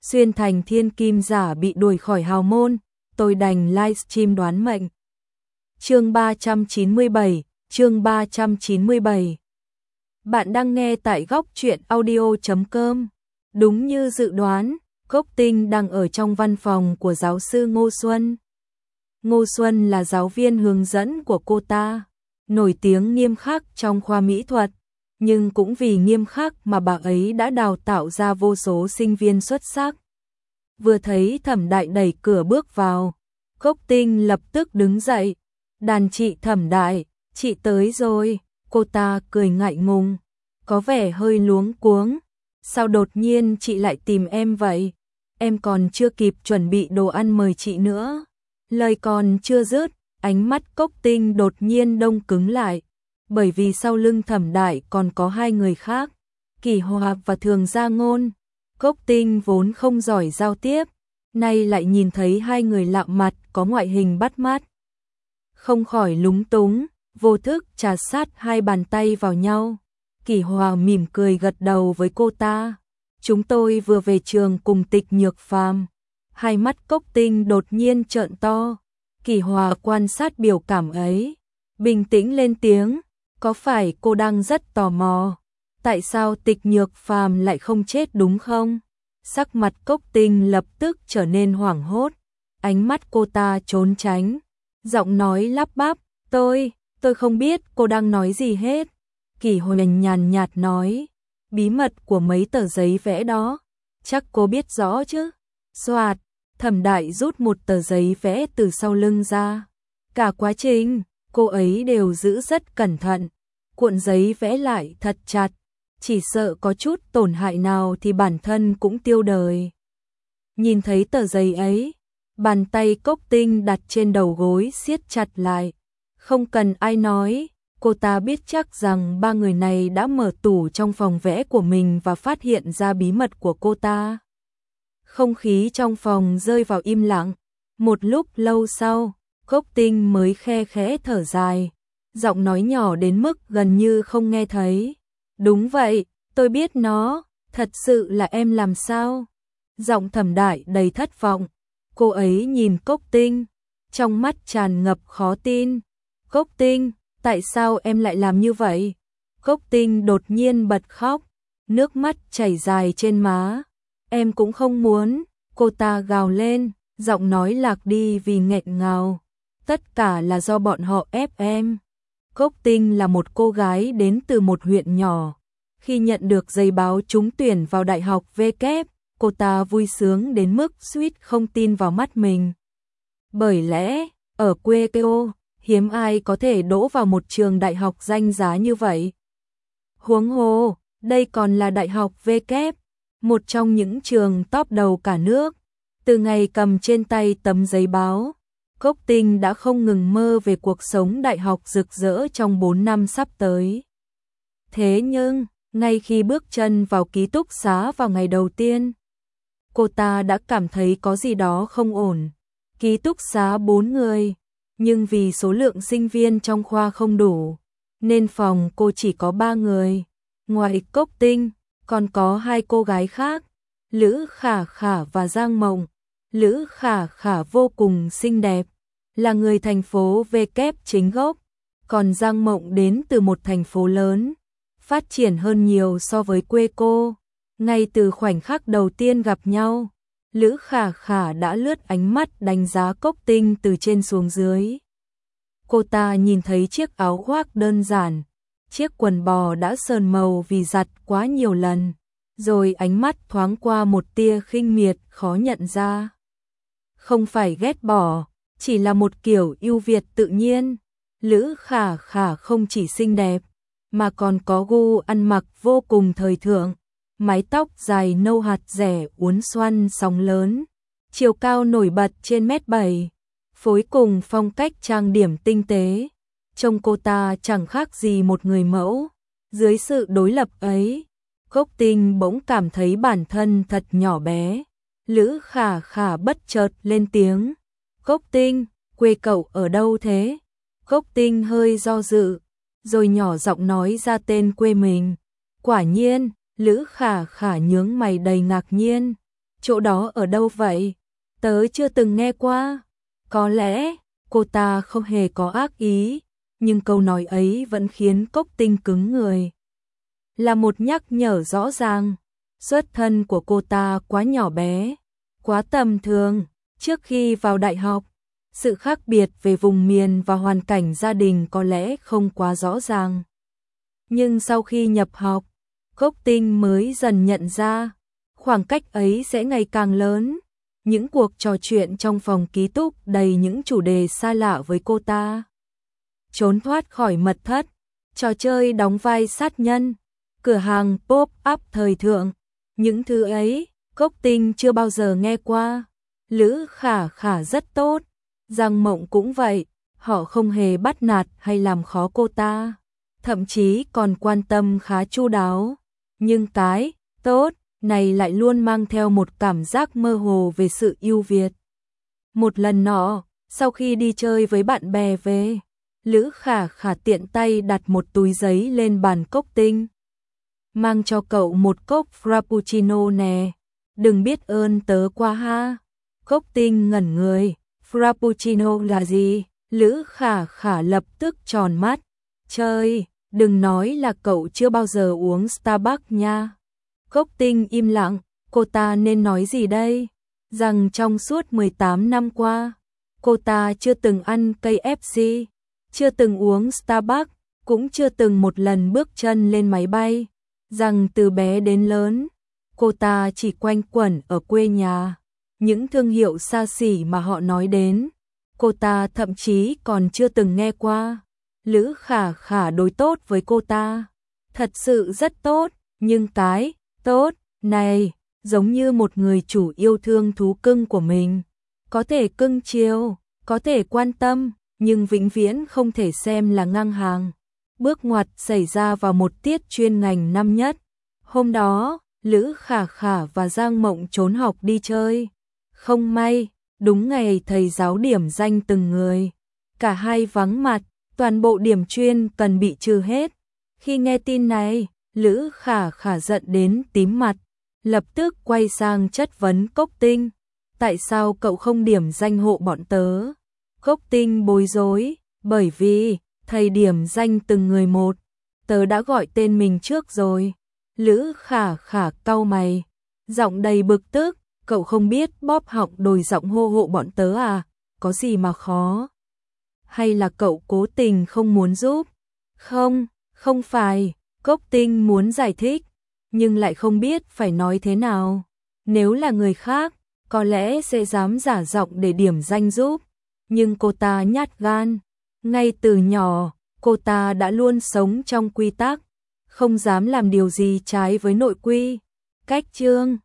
xuyên thành thiên kim giả bị đuổi khỏi hào môn, tôi đành livestream đoán mệnh. Chương 397. Bạn đang nghe tại góc truyện audio.com. Đúng như dự đoán, Cốc Tinh đang ở trong văn phòng của giáo sư Ngô Xuân. Ngô Xuân là giáo viên hướng dẫn của cô ta, nổi tiếng nghiêm khắc trong khoa mỹ thuật, nhưng cũng vì nghiêm khắc mà bà ấy đã đào tạo ra vô số sinh viên xuất sắc. Vừa thấy Thẩm Đại đẩy cửa bước vào, Cốc Tinh lập tức đứng dậy. Đàn chị Thẩm Đại, chị tới rồi. Cô ta cười ngại ngùng, có vẻ hơi luống cuống. Sao đột nhiên chị lại tìm em vậy? Em còn chưa kịp chuẩn bị đồ ăn mời chị nữa. Lời còn chưa dứt, ánh mắt Cốc Tinh đột nhiên đông cứng lại, bởi vì sau lưng Thẩm Đại còn có hai người khác, Kỳ Hòa và Thường Gia Ngôn. Cốc Tinh vốn không giỏi giao tiếp, nay lại nhìn thấy hai người lạ mặt có ngoại hình bắt mắt, không khỏi lúng túng, vô thức chà sát hai bàn tay vào nhau. Kỳ Hòa mỉm cười gật đầu với cô ta. Chúng tôi vừa về trường cùng Tịch Nhược Phàm. Hai mắt Cốc Tinh đột nhiên trợn to. Kỳ Hòa quan sát biểu cảm ấy, bình tĩnh lên tiếng, có phải cô đang rất tò mò, tại sao Tịch Nhược Phàm lại không chết đúng không? Sắc mặt Cốc Tinh lập tức trở nên hoảng hốt, ánh mắt cô ta trốn tránh, giọng nói lắp bắp, tôi không biết cô đang nói gì hết. Kỳ Hòa nhàn nhạt nói, bí mật của mấy tờ giấy vẽ đó, chắc cô biết rõ chứ? Soạt, Thẩm Đại rút một tờ giấy vẽ từ sau lưng ra. Cả quá trình, cô ấy đều giữ rất cẩn thận, cuộn giấy vẽ lại thật chặt, chỉ sợ có chút tổn hại nào thì bản thân cũng tiêu đời. Nhìn thấy tờ giấy ấy, bàn tay Cốc Tinh đặt trên đầu gối siết chặt lại. Không cần ai nói, cô ta biết chắc rằng ba người này đã mở tủ trong phòng vẽ của mình và phát hiện ra bí mật của cô ta. Không khí trong phòng rơi vào im lặng. Một lúc lâu sau, Cốc Tinh mới khe khẽ thở dài, giọng nói nhỏ đến mức gần như không nghe thấy. Đúng vậy, tôi biết nó, thật sự là em làm sao? Giọng Thẩm Đại đầy thất vọng. Cô ấy nhìn Cốc Tinh, trong mắt tràn ngập khó tin. Cốc Tinh, tại sao em lại làm như vậy? Cốc Tinh đột nhiên bật khóc, nước mắt chảy dài trên má. Em cũng không muốn, cô ta gào lên, giọng nói lạc đi vì nghẹn ngào. Tất cả là do bọn họ ép em. Cốc Tinh là một cô gái đến từ một huyện nhỏ. Khi nhận được giấy báo trúng tuyển vào Đại học VK, cô ta vui sướng đến mức suýt không tin vào mắt mình. Bởi lẽ, ở quê cô, hiếm ai có thể đỗ vào một trường đại học danh giá như vậy. Huống hồ, đây còn là Đại học VK, một trong những trường top đầu cả nước. Từ ngày cầm trên tay tấm giấy báo, Cốc Tinh đã không ngừng mơ về cuộc sống đại học rực rỡ trong 4 năm sắp tới. Thế nhưng, ngay khi bước chân vào ký túc xá vào ngày đầu tiên, cô ta đã cảm thấy có gì đó không ổn. Ký túc xá 4 người, nhưng vì số lượng sinh viên trong khoa không đủ, nên phòng cô chỉ có 3 người. Ngoài Cốc Tinh, còn có hai cô gái khác, Lữ Khả Khả và Giang Mộng. Lữ Khả Khả vô cùng xinh đẹp, là người thành phố VK chính gốc, còn Giang Mộng đến từ một thành phố lớn, phát triển hơn nhiều so với quê cô. Ngay từ khoảnh khắc đầu tiên gặp nhau, Lữ Khả Khả đã lướt ánh mắt đánh giá Cốc Tinh từ trên xuống dưới. Cô ta nhìn thấy chiếc áo khoác đơn giản, chiếc quần bò đã sờn màu vì giặt quá nhiều lần, rồi ánh mắt thoáng qua một tia khinh miệt khó nhận ra. Không phải ghét bỏ, chỉ là một kiểu ưu việt tự nhiên. Lữ Khả Khả không chỉ xinh đẹp, mà còn có gu ăn mặc vô cùng thời thượng. Mái tóc dài nâu hạt rẻ uốn xoăn sóng lớn, chiều cao nổi bật trên 1m7, phối cùng phong cách trang điểm tinh tế. Trông cô ta chẳng khác gì một người mẫu. Dưới sự đối lập ấy, Cốc Tinh bỗng cảm thấy bản thân thật nhỏ bé. Lữ Khả Khả bất chợt lên tiếng. Cốc Tinh, quê cậu ở đâu thế? Cốc Tinh hơi do dự, rồi nhỏ giọng nói ra tên quê mình. Quả nhiên, Lữ Khả Khả nhướng mày đầy ngạc nhiên. Chỗ đó ở đâu vậy? Tớ chưa từng nghe qua. Có lẽ, cô ta không hề có ác ý, nhưng câu nói ấy vẫn khiến Cốc Tinh cứng người. Là một nhắc nhở rõ ràng, xuất thân của cô ta quá nhỏ bé, quá tầm thường. Trước khi vào đại học, sự khác biệt về vùng miền và hoàn cảnh gia đình có lẽ không quá rõ ràng. Nhưng sau khi nhập học, Cốc Tinh mới dần nhận ra, khoảng cách ấy sẽ ngày càng lớn. Những cuộc trò chuyện trong phòng ký túc đầy những chủ đề xa lạ với cô ta. Trốn thoát khỏi mật thất, trò chơi đóng vai sát nhân, cửa hàng pop-up thời thượng. Những thứ ấy, Cốc Tinh chưa bao giờ nghe qua. Lữ Khả Khả rất tốt, Giang Mộng cũng vậy, họ không hề bắt nạt hay làm khó cô ta, thậm chí còn quan tâm khá chu đáo. Nhưng cái tốt này lại luôn mang theo một cảm giác mơ hồ về sự ưu việt. Một lần nọ, sau khi đi chơi với bạn bè về, Lữ Khả Khả tiện tay đặt một túi giấy lên bàn Cốc Tinh. Mang cho cậu một cốc Frappuccino nè, đừng biết ơn tớ quá ha. Cốc Tinh ngẩn người, Frappuccino là gì? Lữ Khả Khả lập tức tròn mắt. Trời, đừng nói là cậu chưa bao giờ uống Starbucks nha. Cốc Tinh im lặng, cô ta nên nói gì đây? Rằng trong suốt 18 năm qua, cô ta chưa từng ăn KFC, chưa từng uống Starbucks, cũng chưa từng một lần bước chân lên máy bay. Rằng từ bé đến lớn, cô ta chỉ quanh quẩn ở quê nhà. Những thương hiệu xa xỉ mà họ nói đến, cô ta thậm chí còn chưa từng nghe qua. Lữ Khả Khả đối tốt với cô ta, thật sự rất tốt, nhưng cái tốt này giống như một người chủ yêu thương thú cưng của mình, có thể cưng chiều, có thể quan tâm, nhưng vĩnh viễn không thể xem là ngang hàng. Bước ngoặt xảy ra vào một tiết chuyên ngành năm nhất. Hôm đó, Lữ Khả Khả và Giang Mộng trốn học đi chơi. Không may, đúng ngày thầy giáo điểm danh từng người. Cả hai vắng mặt, toàn bộ điểm chuyên cần bị trừ hết. Khi nghe tin này, Lữ Khả Khả giận đến tím mặt, lập tức quay sang chất vấn Cốc Tinh. Tại sao cậu không điểm danh hộ bọn tớ? Cốc Tinh bối rối, bởi vì thầy điểm danh từng người một, tớ đã gọi tên mình trước rồi. Lữ Khả Khả cau mày, giọng đầy bực tức, cậu không biết bóp họng đổi giọng hô hộ bọn tớ à, có gì mà khó? Hay là cậu cố tình không muốn giúp? Không, không phải, Cốc Tinh muốn giải thích, nhưng lại không biết phải nói thế nào. Nếu là người khác, có lẽ sẽ dám giả giọng để điểm danh giúp, nhưng cô ta nhát gan. Ngay từ nhỏ, cô ta đã luôn sống trong quy tắc, không dám làm điều gì trái với nội quy. Cách chương